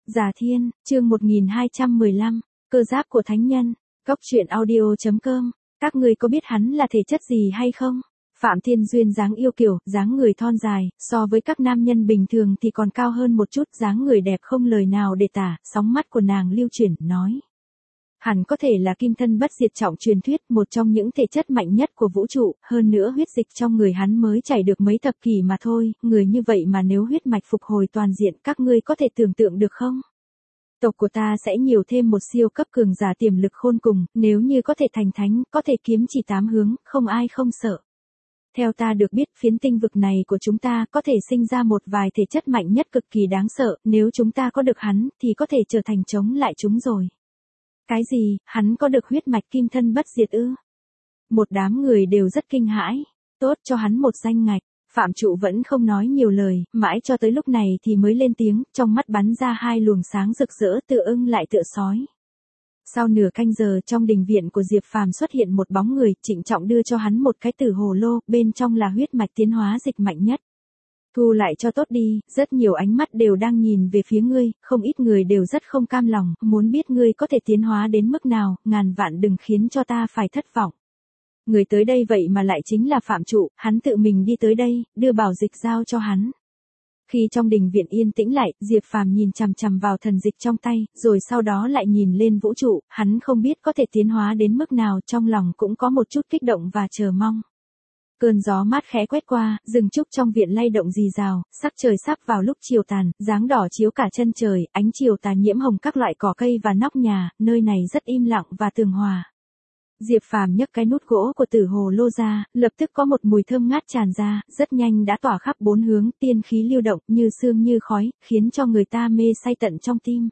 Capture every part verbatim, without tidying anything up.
Già Thiên, chương một nghìn hai trăm mười lăm, cơ giáp của thánh nhân, Cốc truyện audio.com, các ngươi có biết hắn là thể chất gì hay không? Phạm Thiên Duyên dáng yêu kiều, dáng người thon dài, so với các nam nhân bình thường thì còn cao hơn một chút, dáng người đẹp không lời nào để tả, sóng mắt của nàng lưu chuyển, nói. Hẳn có thể là kim thân bất diệt trọng truyền thuyết, một trong những thể chất mạnh nhất của vũ trụ, hơn nữa huyết dịch trong người hắn mới chảy được mấy thập kỷ mà thôi, người như vậy mà nếu huyết mạch phục hồi toàn diện các ngươi có thể tưởng tượng được không? Tộc của ta sẽ nhiều thêm một siêu cấp cường giả tiềm lực khôn cùng, nếu như có thể thành thánh, có thể kiếm chỉ tám hướng, không ai không sợ. Theo ta được biết, phiến tinh vực này của chúng ta có thể sinh ra một vài thể chất mạnh nhất cực kỳ đáng sợ, nếu chúng ta có được hắn, thì có thể trở thành chống lại chúng rồi. Cái gì, hắn có được huyết mạch kim thân bất diệt ư? Một đám người đều rất kinh hãi, tốt cho hắn một danh ngạch. Phạm Trụ vẫn không nói nhiều lời, mãi cho tới lúc này thì mới lên tiếng, trong mắt bắn ra hai luồng sáng rực rỡ tựa ưng lại tựa sói. Sau nửa canh giờ trong đình viện của Diệp Phàm xuất hiện một bóng người, trịnh trọng đưa cho hắn một cái tử hồ lô, bên trong là huyết mạch tiến hóa dịch mạnh nhất. Thu lại cho tốt đi, rất nhiều ánh mắt đều đang nhìn về phía ngươi, không ít người đều rất không cam lòng, muốn biết ngươi có thể tiến hóa đến mức nào, ngàn vạn đừng khiến cho ta phải thất vọng. Người tới đây vậy mà lại chính là Phạm Trụ, hắn tự mình đi tới đây, đưa bảo dịch giao cho hắn. Khi trong đình viện yên tĩnh lại, Diệp Phàm nhìn chằm chằm vào thần dịch trong tay, rồi sau đó lại nhìn lên vũ trụ, hắn không biết có thể tiến hóa đến mức nào, trong lòng cũng có một chút kích động và chờ mong. Cơn gió mát khẽ quét qua, rừng trúc trong viện lay động rì rào, sắc trời sắp vào lúc chiều tàn, dáng đỏ chiếu cả chân trời, ánh chiều tà nhiễm hồng các loại cỏ cây và nóc nhà, nơi này rất im lặng và tường hòa. Diệp Phàm nhấc cái nút gỗ của tử hồ lô ra, lập tức có một mùi thơm ngát tràn ra, rất nhanh đã tỏa khắp bốn hướng, tiên khí lưu động, như sương như khói, khiến cho người ta mê say tận trong tim.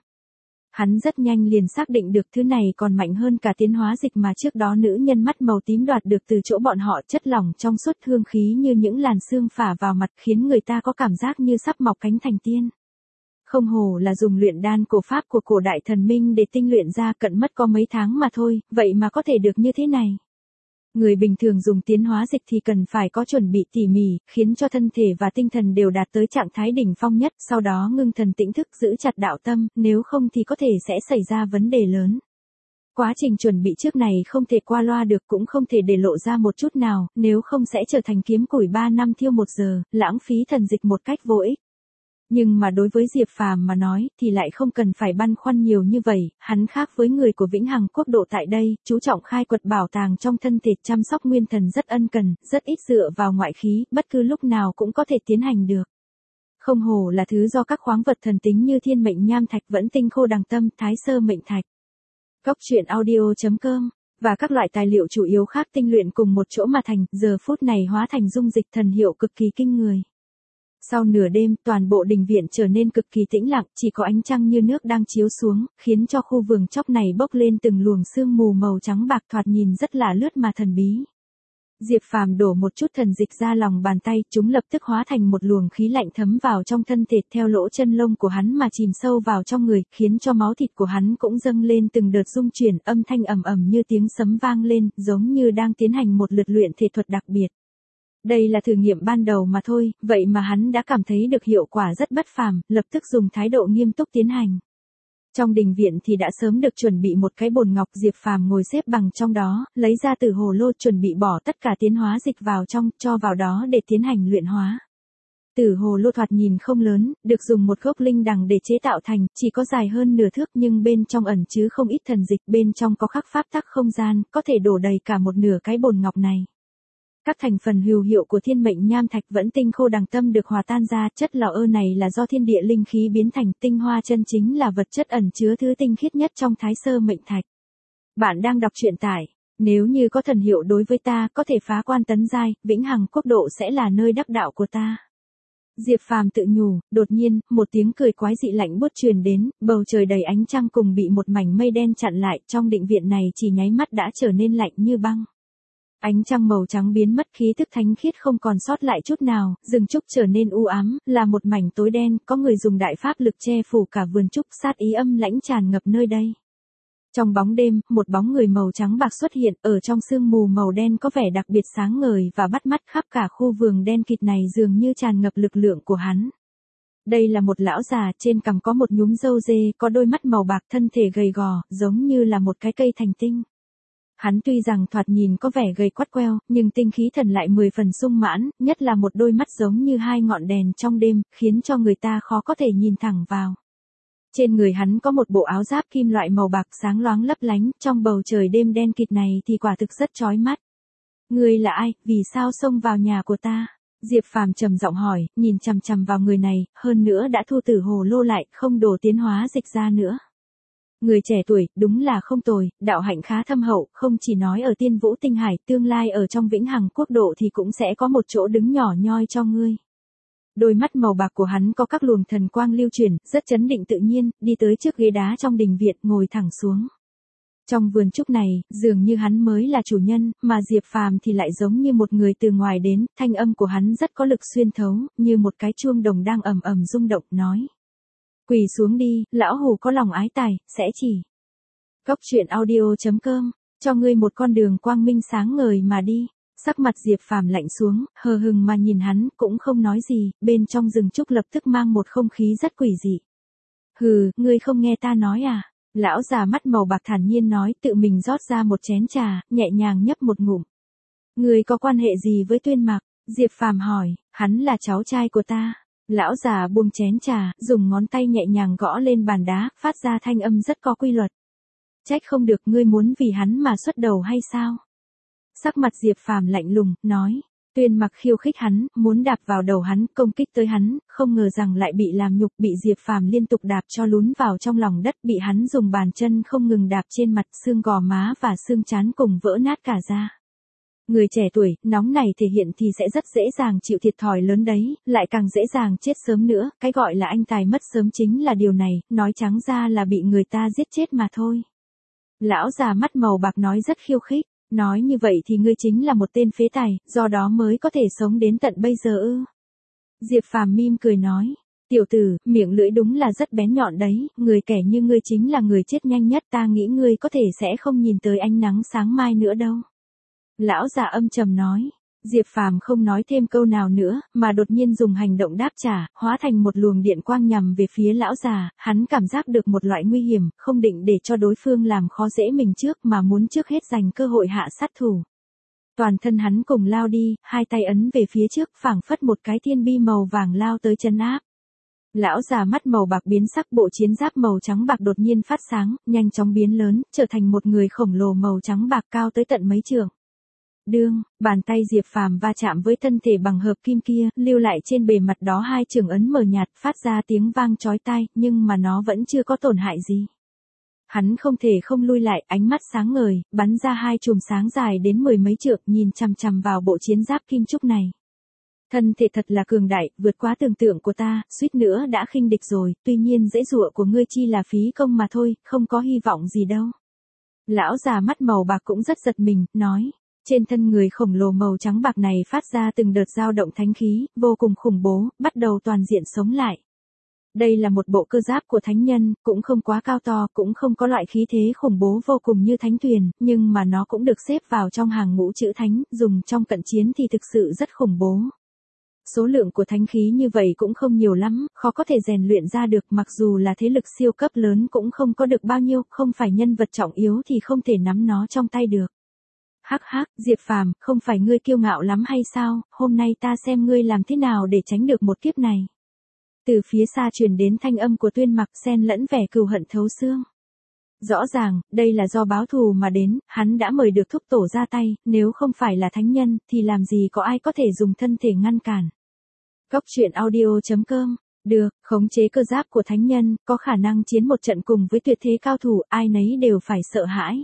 Hắn rất nhanh liền xác định được thứ này còn mạnh hơn cả tiến hóa dịch mà trước đó nữ nhân mắt màu tím đoạt được từ chỗ bọn họ, chất lỏng trong suốt hương khí như những làn sương phả vào mặt khiến người ta có cảm giác như sắp mọc cánh thành tiên. Không hồ là dùng luyện đan cổ pháp của cổ đại thần minh để tinh luyện ra, cận mất có mấy tháng mà thôi, vậy mà có thể được như thế này. Người bình thường dùng tiến hóa dịch thì cần phải có chuẩn bị tỉ mỉ, khiến cho thân thể và tinh thần đều đạt tới trạng thái đỉnh phong nhất, sau đó ngưng thần tĩnh thức giữ chặt đạo tâm, nếu không thì có thể sẽ xảy ra vấn đề lớn. Quá trình chuẩn bị trước này không thể qua loa được, cũng không thể để lộ ra một chút nào, nếu không sẽ trở thành kiếm củi ba năm thiêu một giờ, lãng phí thần dịch một cách vô ích. Nhưng mà đối với Diệp Phàm mà nói, thì lại không cần phải băn khoăn nhiều như vậy, hắn khác với người của Vĩnh Hằng quốc độ tại đây, chú trọng khai quật bảo tàng trong thân thể, chăm sóc nguyên thần rất ân cần, rất ít dựa vào ngoại khí, bất cứ lúc nào cũng có thể tiến hành được. Không hồ là thứ do các khoáng vật thần tính như thiên mệnh nham thạch, vẫn tinh khô đằng tâm, thái sơ mệnh thạch, Cốc truyện audio.com, và các loại tài liệu chủ yếu khác tinh luyện cùng một chỗ mà thành, giờ phút này hóa thành dung dịch thần hiệu cực kỳ kinh người. Sau nửa đêm, toàn bộ đình viện trở nên cực kỳ tĩnh lặng, chỉ có ánh trăng như nước đang chiếu xuống, khiến cho khu vườn chóc này bốc lên từng luồng sương mù màu trắng bạc, thoạt nhìn rất lạ lướt mà thần bí. Diệp Phàm đổ một chút thần dịch ra lòng bàn tay, chúng lập tức hóa thành một luồng khí lạnh thấm vào trong thân thể, theo lỗ chân lông của hắn mà chìm sâu vào trong người, khiến cho máu thịt của hắn cũng dâng lên từng đợt rung chuyển, âm thanh ầm ầm như tiếng sấm vang lên, giống như đang tiến hành một lượt luyện thể thuật đặc biệt. Đây là thử nghiệm ban đầu mà thôi, vậy mà hắn đã cảm thấy được hiệu quả rất bất phàm, lập tức dùng thái độ nghiêm túc tiến hành. Trong đình viện thì đã sớm được chuẩn bị một cái bồn ngọc, Diệp Phàm ngồi xếp bằng trong đó, lấy ra tử hồ lô, chuẩn bị bỏ tất cả tiến hóa dịch vào trong, cho vào đó để tiến hành luyện hóa. Tử hồ lô thoạt nhìn không lớn, được dùng một gốc linh đằng để chế tạo thành, chỉ có dài hơn nửa thước nhưng bên trong ẩn chứa không ít thần dịch, bên trong có khắc pháp tắc không gian, có thể đổ đầy cả một nửa cái bồn ngọc này. Các thành phần hữu hiệu của thiên mệnh nham thạch, vẫn tinh khô đằng tâm được hòa tan ra, chất lò ơ này là do thiên địa linh khí biến thành, tinh hoa chân chính là vật chất ẩn chứa thứ tinh khiết nhất trong thái sơ mệnh thạch. Bạn đang đọc truyện tải, nếu như có thần hiệu đối với ta, có thể phá quan tấn giai, Vĩnh Hằng quốc độ sẽ là nơi đắc đạo của ta. Diệp Phàm tự nhủ, đột nhiên, một tiếng cười quái dị lạnh buốt truyền đến, bầu trời đầy ánh trăng cùng bị một mảnh mây đen chặn lại, trong định viện này chỉ nháy mắt đã trở nên lạnh như băng. Ánh trăng màu trắng biến mất, khí thức thánh khiết không còn sót lại chút nào, rừng trúc trở nên u ám, là một mảnh tối đen, có người dùng đại pháp lực che phủ cả vườn trúc, sát ý âm lãnh tràn ngập nơi đây. Trong bóng đêm, một bóng người màu trắng bạc xuất hiện, ở trong sương mù màu đen có vẻ đặc biệt sáng ngời và bắt mắt, khắp cả khu vườn đen kịt này dường như tràn ngập lực lượng của hắn. Đây là một lão già, trên cằm có một nhúm râu dê, có đôi mắt màu bạc, thân thể gầy gò, giống như là một cái cây thành tinh. Hắn tuy rằng thoạt nhìn có vẻ gầy quắt queo, nhưng tinh khí thần lại mười phần sung mãn, nhất là một đôi mắt giống như hai ngọn đèn trong đêm, khiến cho người ta khó có thể nhìn thẳng vào. Trên người hắn có một bộ áo giáp kim loại màu bạc sáng loáng lấp lánh, trong bầu trời đêm đen kịt này thì quả thực rất chói mắt. Ngươi là ai, vì sao xông vào nhà của ta? Diệp Phàm trầm giọng hỏi, nhìn chằm chằm vào người này, hơn nữa đã thu tử hồ lô lại, không đổ tiến hóa dịch ra nữa. Người trẻ tuổi, đúng là không tồi, đạo hạnh khá thâm hậu, không chỉ nói ở Tiên Vũ Tinh Hải, tương lai ở trong Vĩnh Hằng Quốc độ thì cũng sẽ có một chỗ đứng nhỏ nhoi cho ngươi. Đôi mắt màu bạc của hắn có các luồng thần quang lưu chuyển, rất chấn định tự nhiên, đi tới trước ghế đá trong đình viện, ngồi thẳng xuống. Trong vườn trúc này, dường như hắn mới là chủ nhân, mà Diệp Phàm thì lại giống như một người từ ngoài đến, thanh âm của hắn rất có lực xuyên thấu, như một cái chuông đồng đang ầm ầm rung động, nói. Quỳ xuống đi, lão hủ có lòng ái tài, sẽ chỉ. Cốc truyện audio chấm com, cho ngươi một con đường quang minh sáng ngời mà đi. Sắc mặt Diệp Phàm lạnh xuống, hờ hừng mà nhìn hắn, cũng không nói gì, bên trong rừng trúc lập tức mang một không khí rất quỷ dị. Hừ, ngươi không nghe ta nói à? Lão già mắt màu bạc thản nhiên nói, tự mình rót ra một chén trà, nhẹ nhàng nhấp một ngụm. Ngươi có quan hệ gì với Tuyên Mặc? Diệp Phàm hỏi, hắn là cháu trai của ta. Lão già buông chén trà, dùng ngón tay nhẹ nhàng gõ lên bàn đá, phát ra thanh âm rất có quy luật. Trách không được, ngươi muốn vì hắn mà xuất đầu hay sao? Sắc mặt Diệp Phàm lạnh lùng, nói. Tuyên Mặc khiêu khích hắn, muốn đạp vào đầu hắn, công kích tới hắn, không ngờ rằng lại bị làm nhục, bị Diệp Phàm liên tục đạp cho lún vào trong lòng đất, bị hắn dùng bàn chân không ngừng đạp trên mặt, xương gò má và xương trán cùng vỡ nát cả ra. Người trẻ tuổi, nóng này thể hiện thì sẽ rất dễ dàng chịu thiệt thòi lớn đấy, lại càng dễ dàng chết sớm nữa, cái gọi là anh tài mất sớm chính là điều này, nói trắng ra là bị người ta giết chết mà thôi. Lão già mắt màu bạc nói rất khiêu khích, nói như vậy thì ngươi chính là một tên phế tài, do đó mới có thể sống đến tận bây giờ ư. Diệp Phàm mỉm cười nói, tiểu tử, miệng lưỡi đúng là rất bén nhọn đấy, người kẻ như ngươi chính là người chết nhanh nhất, ta nghĩ ngươi có thể sẽ không nhìn tới ánh nắng sáng mai nữa đâu. Lão già âm trầm nói, Diệp Phàm không nói thêm câu nào nữa, mà đột nhiên dùng hành động đáp trả, hóa thành một luồng điện quang nhằm về phía lão già, hắn cảm giác được một loại nguy hiểm, không định để cho đối phương làm khó dễ mình trước mà muốn trước hết giành cơ hội hạ sát thủ. Toàn thân hắn cùng lao đi, hai tay ấn về phía trước, phảng phất một cái thiên bi màu vàng lao tới chân áp. Lão già mắt màu bạc biến sắc, bộ chiến giáp màu trắng bạc đột nhiên phát sáng, nhanh chóng biến lớn, trở thành một người khổng lồ màu trắng bạc cao tới tận mấy trượng. Đương, bàn tay Diệp Phàm va chạm với thân thể bằng hợp kim kia, lưu lại trên bề mặt đó hai chưởng ấn mờ nhạt, phát ra tiếng vang chói tai, nhưng mà nó vẫn chưa có tổn hại gì. Hắn không thể không lui lại, ánh mắt sáng ngời, bắn ra hai chùm sáng dài đến mười mấy trượng, nhìn chằm chằm vào bộ chiến giáp kim trúc này. Thân thể thật là cường đại, vượt quá tưởng tượng của ta, suýt nữa đã khinh địch rồi, tuy nhiên dễ dụa của ngươi chi là phí công mà thôi, không có hy vọng gì đâu. Lão già mắt màu bạc cũng rất giật mình, nói. Trên thân người khổng lồ màu trắng bạc này phát ra từng đợt dao động thánh khí, vô cùng khủng bố, bắt đầu toàn diện sống lại. Đây là một bộ cơ giáp của thánh nhân, cũng không quá cao to, cũng không có loại khí thế khủng bố vô cùng như thánh tuyền, nhưng mà nó cũng được xếp vào trong hàng ngũ chữ thánh, dùng trong cận chiến thì thực sự rất khủng bố. Số lượng của thánh khí như vậy cũng không nhiều lắm, khó có thể rèn luyện ra được, mặc dù là thế lực siêu cấp lớn cũng không có được bao nhiêu, không phải nhân vật trọng yếu thì không thể nắm nó trong tay được. Hắc hắc, Diệp Phàm, không phải ngươi kiêu ngạo lắm hay sao, hôm nay ta xem ngươi làm thế nào để tránh được một kiếp này. Từ phía xa truyền đến thanh âm của Tuyên Mặc, xen lẫn vẻ cừu hận thấu xương. Rõ ràng, đây là do báo thù mà đến, hắn đã mời được thúc tổ ra tay, nếu không phải là thánh nhân, thì làm gì có ai có thể dùng thân thể ngăn cản. Cốc truyện audio chấm com, được, khống chế cơ giáp của thánh nhân, có khả năng chiến một trận cùng với tuyệt thế cao thủ, ai nấy đều phải sợ hãi.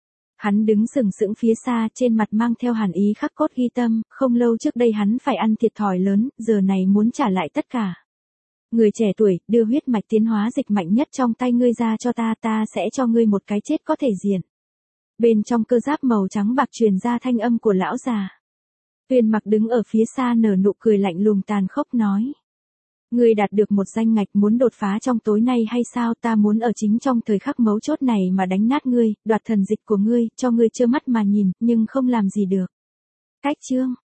Hắn đứng sừng sững phía xa, trên mặt mang theo hàn ý khắc cốt ghi tâm, không lâu trước đây hắn phải ăn thiệt thòi lớn, giờ này muốn trả lại tất cả. Người trẻ tuổi, đưa huyết mạch tiến hóa dịch mạnh nhất trong tay ngươi ra cho ta, ta sẽ cho ngươi một cái chết có thể diện. Bên trong cơ giáp màu trắng bạc truyền ra thanh âm của lão già. Tuyên Mặc đứng ở phía xa nở nụ cười lạnh lùng tàn khốc nói. Ngươi đạt được một danh ngạch muốn đột phá trong tối nay hay sao, ta muốn ở chính trong thời khắc mấu chốt này mà đánh nát ngươi, đoạt thần dịch của ngươi, cho ngươi trơ mắt mà nhìn, nhưng không làm gì được. Cách chương.